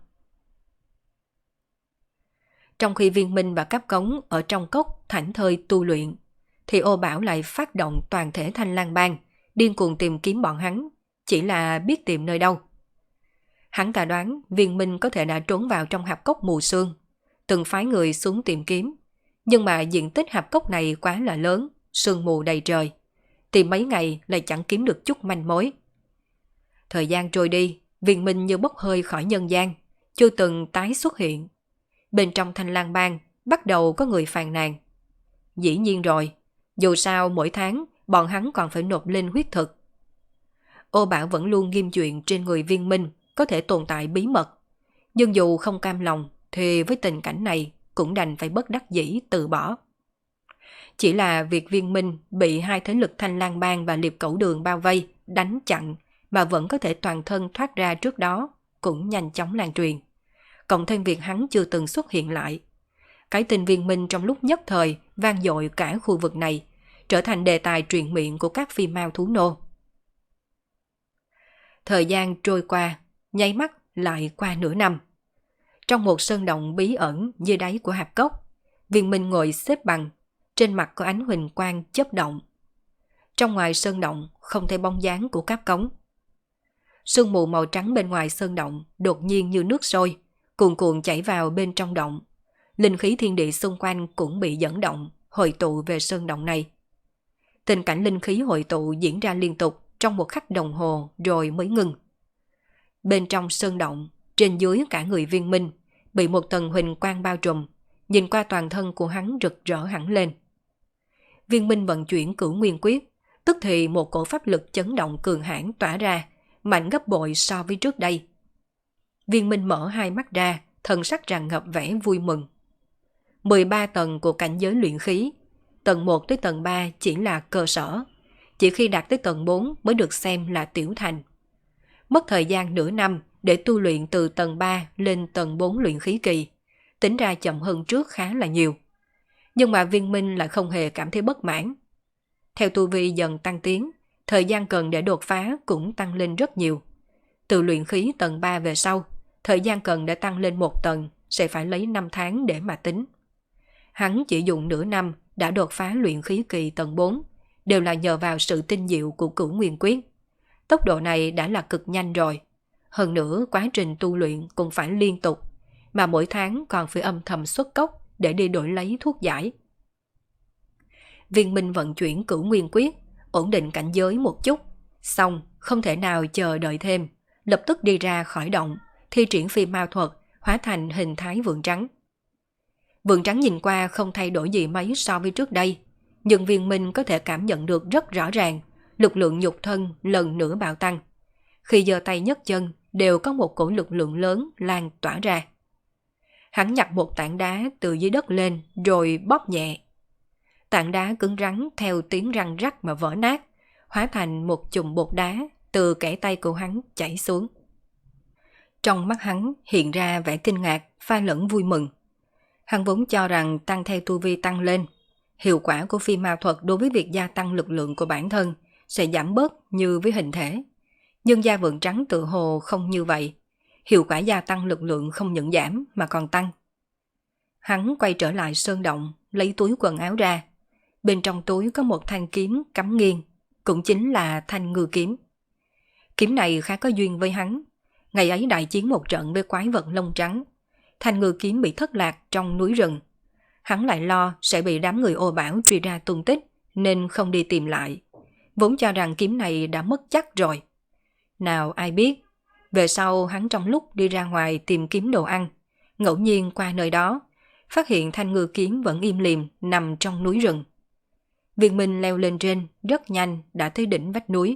Trong khi Viên Minh và Cáp cống ở trong cốc thảnh thơi tu luyện, thì Ô Bảo lại phát động toàn thể Thanh Lang Bang, điên cuồng tìm kiếm bọn hắn, chỉ là biết tìm nơi đâu. Hắn ta đoán Viên Minh có thể đã trốn vào trong hạp cốc mù sương, từng phái người xuống tìm kiếm, nhưng mà diện tích hạp cốc này quá là lớn, sương mù đầy trời, tìm mấy ngày lại chẳng kiếm được chút manh mối. Thời gian trôi đi, Viên Minh như bốc hơi khỏi nhân gian, chưa từng tái xuất hiện. Bên trong Thanh Lang Bang bắt đầu có người phàn nàn. Dĩ nhiên rồi, dù sao mỗi tháng bọn hắn còn phải nộp lên huyết thực. Ô Bảo vẫn luôn nghiêm chuyện trên người Viên Minh có thể tồn tại bí mật, nhưng dù không cam lòng thì với tình cảnh này cũng đành phải bất đắc dĩ từ bỏ. Chỉ là việc Viên Minh bị hai thế lực Thanh Lang Bang và Liệp Cẩu Đường bao vây, đánh chặn mà vẫn có thể toàn thân thoát ra trước đó cũng nhanh chóng lan truyền. Cộng thêm việc hắn chưa từng xuất hiện lại. Cái tin Viên Minh trong lúc nhất thời vang dội cả khu vực này, trở thành đề tài truyền miệng của các phi mao thú nô. Thời gian trôi qua, nháy mắt lại qua nửa năm. Trong một sơn động bí ẩn dưới đáy của hạp cốc, Viên Minh ngồi xếp bằng, trên mặt có ánh huỳnh quang chớp động. Trong ngoài sơn động không thấy bóng dáng của cáp cống. Sương mù màu trắng bên ngoài sơn động đột nhiên như nước sôi, cuồn cuộn chảy vào bên trong động. Linh khí thiên địa xung quanh cũng bị dẫn động, hội tụ về sơn động này. Tình cảnh linh khí hội tụ diễn ra liên tục trong một khắc đồng hồ rồi mới ngừng. Bên trong sơn động, trên dưới cả người Viên Minh, bị một tầng huỳnh quang bao trùm, nhìn qua toàn thân của hắn rực rỡ hẳn lên. Viên Minh vận chuyển Cửu Nguyên Quyết, tức thì một cổ pháp lực chấn động cường hãn tỏa ra, mạnh gấp bội so với trước đây. Viên Minh mở hai mắt ra, thần sắc tràn ngập vẻ vui mừng. 13 tầng của cảnh giới luyện khí, tầng 1 tới tầng 3 chỉ là cơ sở, chỉ khi đạt tới tầng 4 mới được xem là tiểu thành. Mất thời gian nửa năm để tu luyện từ tầng 3 lên tầng 4 luyện khí kỳ, tính ra chậm hơn trước khá là nhiều. Nhưng mà Viên Minh lại không hề cảm thấy bất mãn. Theo tu vi dần tăng tiến, thời gian cần để đột phá cũng tăng lên rất nhiều. Từ luyện khí tầng 3 về sau, thời gian cần để tăng lên một tầng sẽ phải lấy 5 tháng để mà tính. Hắn chỉ dùng nửa năm đã đột phá luyện khí kỳ tầng 4, đều là nhờ vào sự tinh diệu của Cửu Nguyên Quyết. Tốc độ này đã là cực nhanh rồi. Hơn nữa quá trình tu luyện cũng phải liên tục, mà mỗi tháng còn phải âm thầm xuất cốc để đi đổi lấy thuốc giải. Viên Minh vận chuyển Cửu Nguyên Quyết, ổn định cảnh giới một chút, xong không thể nào chờ đợi thêm, lập tức đi ra khỏi động, thi triển phi mao thuật, hóa thành hình thái vượn trắng. Vượn trắng nhìn qua không thay đổi gì mấy so với trước đây, nhưng Viên Minh có thể cảm nhận được rất rõ ràng, lực lượng nhục thân lần nữa bạo tăng. Khi giơ tay nhấc chân đều có một cổ lực lượng lớn lan tỏa ra. Hắn nhặt một tảng đá từ dưới đất lên rồi bóp nhẹ. Tảng đá cứng rắn theo tiếng răng rắc mà vỡ nát, hóa thành một chùm bột đá từ kẽ tay của hắn chảy xuống. Trong mắt hắn hiện ra vẻ kinh ngạc, pha lẫn vui mừng. Hắn vốn cho rằng tăng theo tu vi tăng lên, hiệu quả của phi mao thuật đối với việc gia tăng lực lượng của bản thân sẽ giảm bớt như với hình thể. Nhưng da vượn trắng tự hồ không như vậy, hiệu quả gia tăng lực lượng không những giảm mà còn tăng. Hắn quay trở lại sơn động, lấy túi quần áo ra. Bên trong túi có một thanh kiếm cắm nghiêng, cũng chính là thanh ngư kiếm. Kiếm này khá có duyên với hắn. Ngày ấy đại chiến một trận với quái vật lông trắng, thanh ngư kiếm bị thất lạc trong núi rừng. Hắn lại lo sẽ bị đám người Ô Bảo truy ra tung tích, nên không đi tìm lại. Vốn cho rằng kiếm này đã mất chắc rồi. Nào ai biết, về sau hắn trong lúc đi ra ngoài tìm kiếm đồ ăn, ngẫu nhiên qua nơi đó, phát hiện thanh ngư kiếm vẫn im lìm nằm trong núi rừng. Viên Minh leo lên trên, rất nhanh đã tới đỉnh vách núi.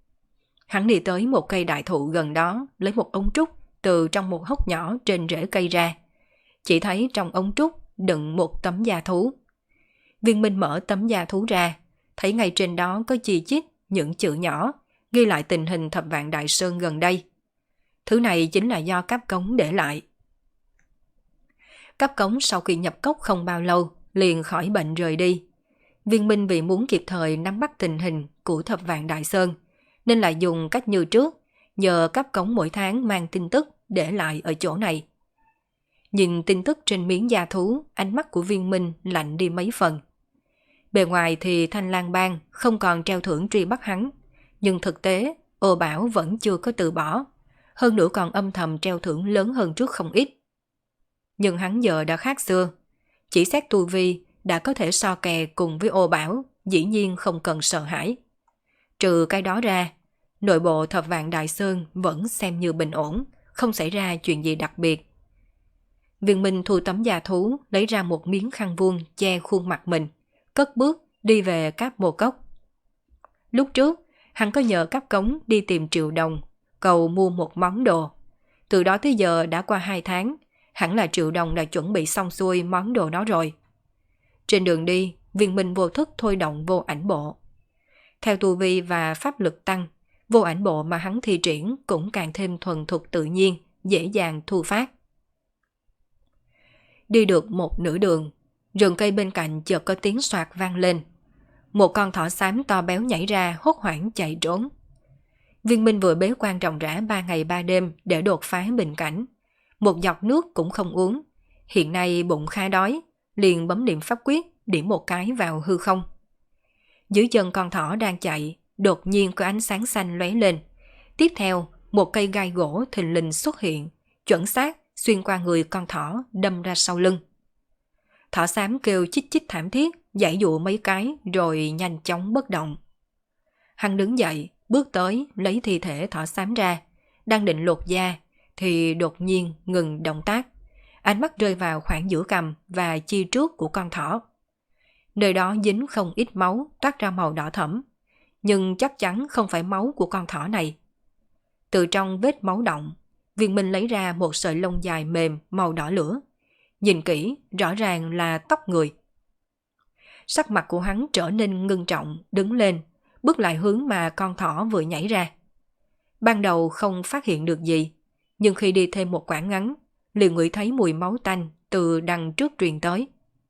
Hắn đi tới một cây đại thụ gần đó, lấy một ống trúc từ trong một hốc nhỏ trên rễ cây ra. Chỉ thấy trong ống trúc đựng một tấm da thú. Viên Minh mở tấm da thú ra, thấy ngay trên đó có chi chít những chữ nhỏ, ghi lại tình hình Thập Vạn Đại Sơn gần đây. Thứ này chính là do Cáp Cống để lại. Cáp Cống sau khi nhập cốc không bao lâu, liền khỏi bệnh rời đi. Viên Minh vì muốn kịp thời nắm bắt tình hình của Thập Vạn Đại Sơn, nên lại dùng cách như trước, nhờ Cáp Cống mỗi tháng mang tin tức để lại ở chỗ này. Nhìn tin tức trên miếng da thú, ánh mắt của Viên Minh lạnh đi mấy phần. Bề ngoài thì Thanh Lang Bang không còn treo thưởng truy bắt hắn, nhưng thực tế Ô Bảo vẫn chưa có từ bỏ, hơn nữa còn âm thầm treo thưởng lớn hơn trước không ít. Nhưng hắn giờ đã khác xưa, chỉ xét tu vi đã có thể so kè cùng với Ô Bảo, dĩ nhiên không cần sợ hãi. Trừ cái đó ra, nội bộ Thập Vạn Đại Sơn vẫn xem như bình ổn, không xảy ra chuyện gì đặc biệt. Viên Minh thu tấm da thú, lấy ra một miếng khăn vuông che khuôn mặt mình, cất bước đi về Cáp Mô Cốc. Lúc trước, hắn có nhờ Cáp Cống đi tìm Triệu Đồng, cầu mua một món đồ. Từ đó tới giờ đã qua 2 tháng, hẳn là Triệu Đồng đã chuẩn bị xong xuôi món đồ đó rồi. Trên đường đi, Viên Minh vô thức thôi động vô ảnh bộ. Theo tu vi và pháp lực tăng, vô ảnh bộ mà hắn thi triển cũng càng thêm thuần thục tự nhiên, dễ dàng thu phát. Đi được một nửa đường, rừng cây bên cạnh chợt có tiếng soạt vang lên. Một con thỏ xám to béo nhảy ra hốt hoảng chạy trốn. Viên Minh vừa bế quan ròng rã 3 ngày 3 đêm để đột phá bình cảnh. Một giọt nước cũng không uống. Hiện nay bụng khá đói, liền bấm niệm pháp quyết, điểm một cái vào hư không. Dưới chân con thỏ đang chạy, đột nhiên có ánh sáng xanh lóe lên. Tiếp theo, một cây gai gỗ thình lình xuất hiện, chuẩn xác xuyên qua người con thỏ đâm ra sau lưng. Thỏ xám kêu chích chích thảm thiết, giãy dụa mấy cái rồi nhanh chóng bất động. Hắn đứng dậy, bước tới lấy thi thể thỏ xám ra, đang định lột da thì đột nhiên ngừng động tác. Ánh mắt rơi vào khoảng giữa cằm và chi trước của con thỏ. Nơi đó dính không ít máu toát ra màu đỏ thẫm, nhưng chắc chắn không phải máu của con thỏ này. Từ trong vết máu động, Viên Minh lấy ra một sợi lông dài mềm màu đỏ lửa. Nhìn kỹ, rõ ràng là tóc người. Sắc mặt của hắn trở nên ngưng trọng, đứng lên, bước lại hướng mà con thỏ vừa nhảy ra. Ban đầu không phát hiện được gì, nhưng khi đi thêm một quãng ngắn, liền ngửi thấy mùi máu tanh từ đằng trước truyền tới.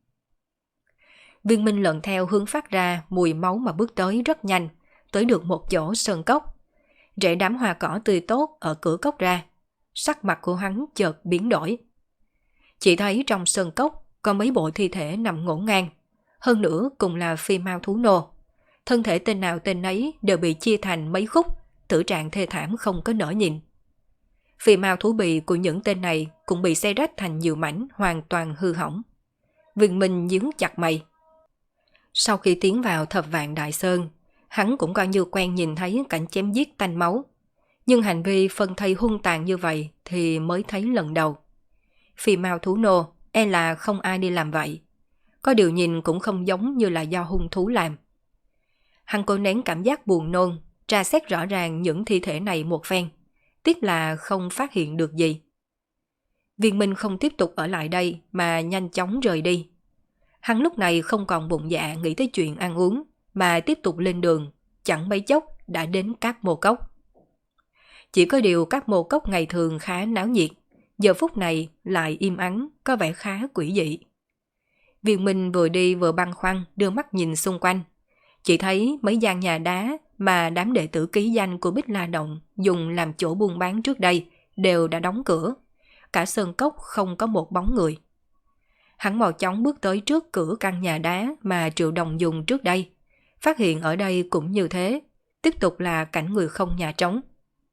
Viên Minh lần theo hướng phát ra mùi máu mà bước tới rất nhanh, tới được một chỗ sơn cốc. Rễ đám hoa cỏ tươi tốt ở cửa cốc ra, sắc mặt của hắn chợt biến đổi. Chỉ thấy trong sơn cốc có mấy bộ thi thể nằm ngổn ngang, hơn nữa cùng là phi mao thú nô. Thân thể tên nào tên ấy đều bị chia thành mấy khúc, tử trạng thê thảm không có nỡ nhìn. Phi mao thú bì của những tên này cũng bị xé rách thành nhiều mảnh hoàn toàn hư hỏng. Viên Minh nhướng chặt mày. Sau khi tiến vào Thập Vạn Đại Sơn, hắn cũng coi như quen nhìn thấy cảnh chém giết tanh máu. Nhưng hành vi phân thây hung tàn như vậy thì mới thấy lần đầu. Phi mao thú nô e là không ai đi làm vậy. Có điều nhìn cũng không giống như là do hung thú làm. Hắn cố nén cảm giác buồn nôn, tra xét rõ ràng những thi thể này một phen. Tiếc là không phát hiện được gì. Viên Minh không tiếp tục ở lại đây mà nhanh chóng rời đi. Hắn lúc này không còn bụng dạ nghĩ tới chuyện ăn uống, mà tiếp tục lên đường, chẳng mấy chốc đã đến Cáp Mô Cốc. Chỉ có điều Cáp Mô Cốc ngày thường khá náo nhiệt, giờ phút này lại im ắng, có vẻ khá quỷ dị. Viên Minh vừa đi vừa băn khoăn đưa mắt nhìn xung quanh. Chỉ thấy mấy gian nhà đá mà đám đệ tử ký danh của Bích La Động dùng làm chỗ buôn bán trước đây đều đã đóng cửa. Cả sơn cốc không có một bóng người. Hắn mau chóng bước tới trước cửa căn nhà đá mà Triệu Đồng dùng trước đây. Phát hiện ở đây cũng như thế, tiếp tục là cảnh người không nhà trống.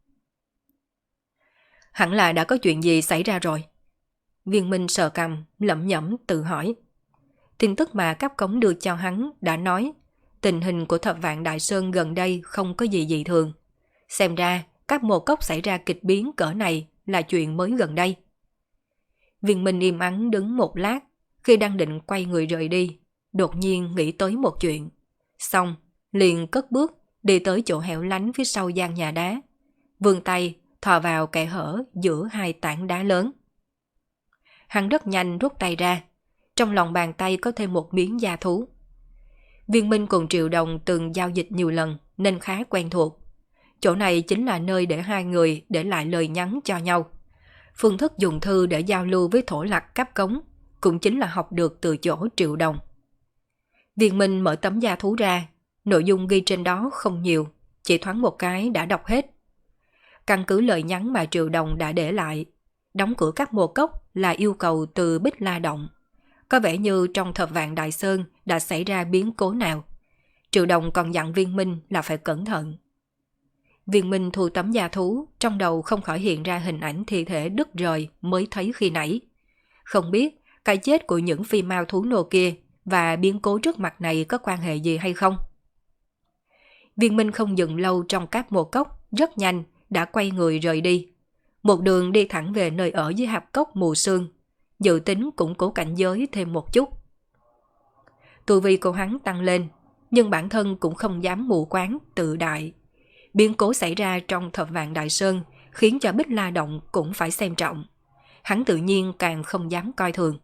Hẳn là đã có chuyện gì xảy ra rồi. Viên Minh sờ cằm, lẩm nhẩm tự hỏi. Tin tức mà Cáp Cống đưa cho hắn đã nói tình hình của Thập Vạn Đại Sơn gần đây không có gì dị thường. Xem ra Cáp Mô Cốc xảy ra kịch biến cỡ này là chuyện mới gần đây. Viên Minh im ắng đứng một lát, khi đang định quay người rời đi, đột nhiên nghĩ tới một chuyện. Xong, liền cất bước đi tới chỗ hẻo lánh phía sau gian nhà đá. Vươn tay thò vào kẽ hở giữa hai tảng đá lớn. Hắn rất nhanh rút tay ra. Trong lòng bàn tay có thêm một miếng da thú. Viên Minh cùng Triệu Đồng từng giao dịch nhiều lần nên khá quen thuộc. Chỗ này chính là nơi để hai người để lại lời nhắn cho nhau. Phương thức dùng thư để giao lưu với thổ lạc Cáp Cống cũng chính là học được từ chỗ Triệu Đồng. Viên Minh mở tấm da thú ra, nội dung ghi trên đó không nhiều, chỉ thoáng một cái đã đọc hết. Căn cứ lời nhắn mà Triệu Đồng đã để lại, đóng cửa Cáp Mô Cốc là yêu cầu từ Bích La Động. Có vẻ như trong Thập Vạn Đại Sơn đã xảy ra biến cố nào. Triệu Đồng còn dặn Viên Minh là phải cẩn thận. Viên Minh thu tấm da thú, trong đầu không khỏi hiện ra hình ảnh thi thể đứt rời mới thấy khi nãy. Không biết cái chết của những phi mao thú nô kia và biến cố trước mặt này có quan hệ gì hay không? Viên Minh không dừng lâu trong các mộ cốc, rất nhanh đã quay người rời đi. Một đường đi thẳng về nơi ở dưới hạp cốc mù sương, dự tính củng cố cảnh giới thêm một chút. Tu vi của hắn tăng lên, nhưng bản thân cũng không dám mù quáng, tự đại. Biến cố xảy ra trong Thập Vạn Đại Sơn khiến cho Bích La Động cũng phải xem trọng. Hắn tự nhiên càng không dám coi thường.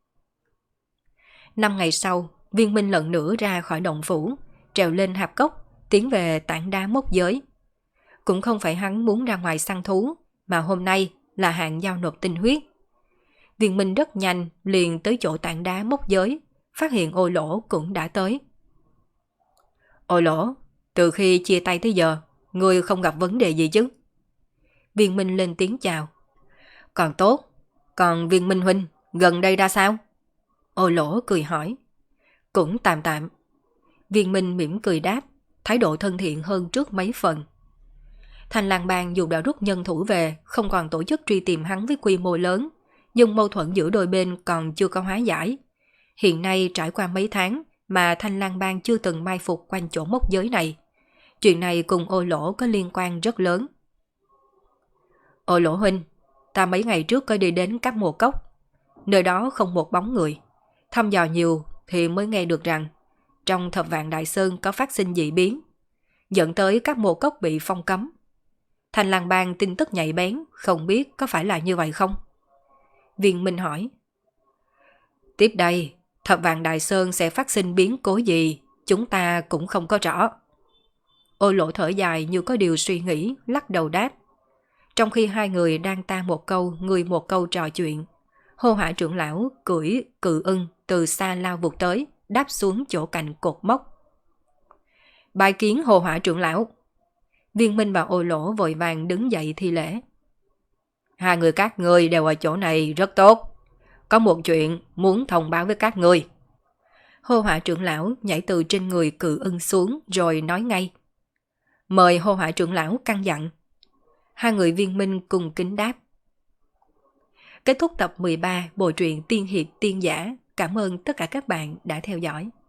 5 ngày sau, Viên Minh lần nữa ra khỏi động phủ, trèo lên hạp cốc, tiến về tảng đá mốc giới. Cũng không phải hắn muốn ra ngoài săn thú, mà hôm nay là hạn giao nộp tinh huyết. Viên Minh rất nhanh liền tới chỗ tảng đá mốc giới, phát hiện Ô Lỗ cũng đã tới. Ô Lỗ, từ khi chia tay tới giờ, ngươi không gặp vấn đề gì chứ? Viên Minh lên tiếng chào. Còn tốt, còn Viên Minh huynh, gần đây ra sao? Ô Lỗ cười hỏi. Cũng tạm tạm. Viên Minh mỉm cười đáp, thái độ thân thiện hơn trước mấy phần. Thanh Lang Bang dù đã rút nhân thủ về, không còn tổ chức truy tìm hắn với quy mô lớn, nhưng mâu thuẫn giữa đôi bên còn chưa có hóa giải. Hiện nay trải qua mấy tháng mà Thanh Lang Bang chưa từng mai phục quanh chỗ mốc giới này. Chuyện này cùng Ô Lỗ có liên quan rất lớn. Ô Lỗ huynh, ta mấy ngày trước có đi đến các mộ cốc. Nơi đó không một bóng người. Thăm dò nhiều thì mới nghe được rằng trong Thập Vạn Đại Sơn có phát sinh dị biến, dẫn tới các mộ cốc bị phong cấm. Thanh Lang Bang tin tức nhạy bén, không biết có phải là như vậy không? Viên Minh hỏi. Tiếp đây, Thập Vạn Đại Sơn sẽ phát sinh biến cố gì, chúng ta cũng không có rõ. Ô Lỗ thở dài như có điều suy nghĩ, lắc đầu đáp. Trong khi hai người đang ta một câu, người một câu trò chuyện, Hô Hỏa trưởng lão cưỡi cự ưng từ xa lao vụt tới, đáp xuống chỗ cạnh cột mốc. Bái kiến Hô Hỏa trưởng lão. Viên Minh và Ô Lỗ vội vàng đứng dậy thi lễ. Hai người các ngươi đều ở chỗ này rất tốt. Có một chuyện muốn thông báo với các ngươi. Hô Hỏa trưởng lão nhảy từ trên người cự ưng xuống rồi nói ngay. Mời Hô Hỏa trưởng lão căn dặn. Hai người Viên Minh cùng kính đáp. Kết thúc tập 13 bộ truyện Tiên Hiệp Tiên Giả. Cảm ơn tất cả các bạn đã theo dõi.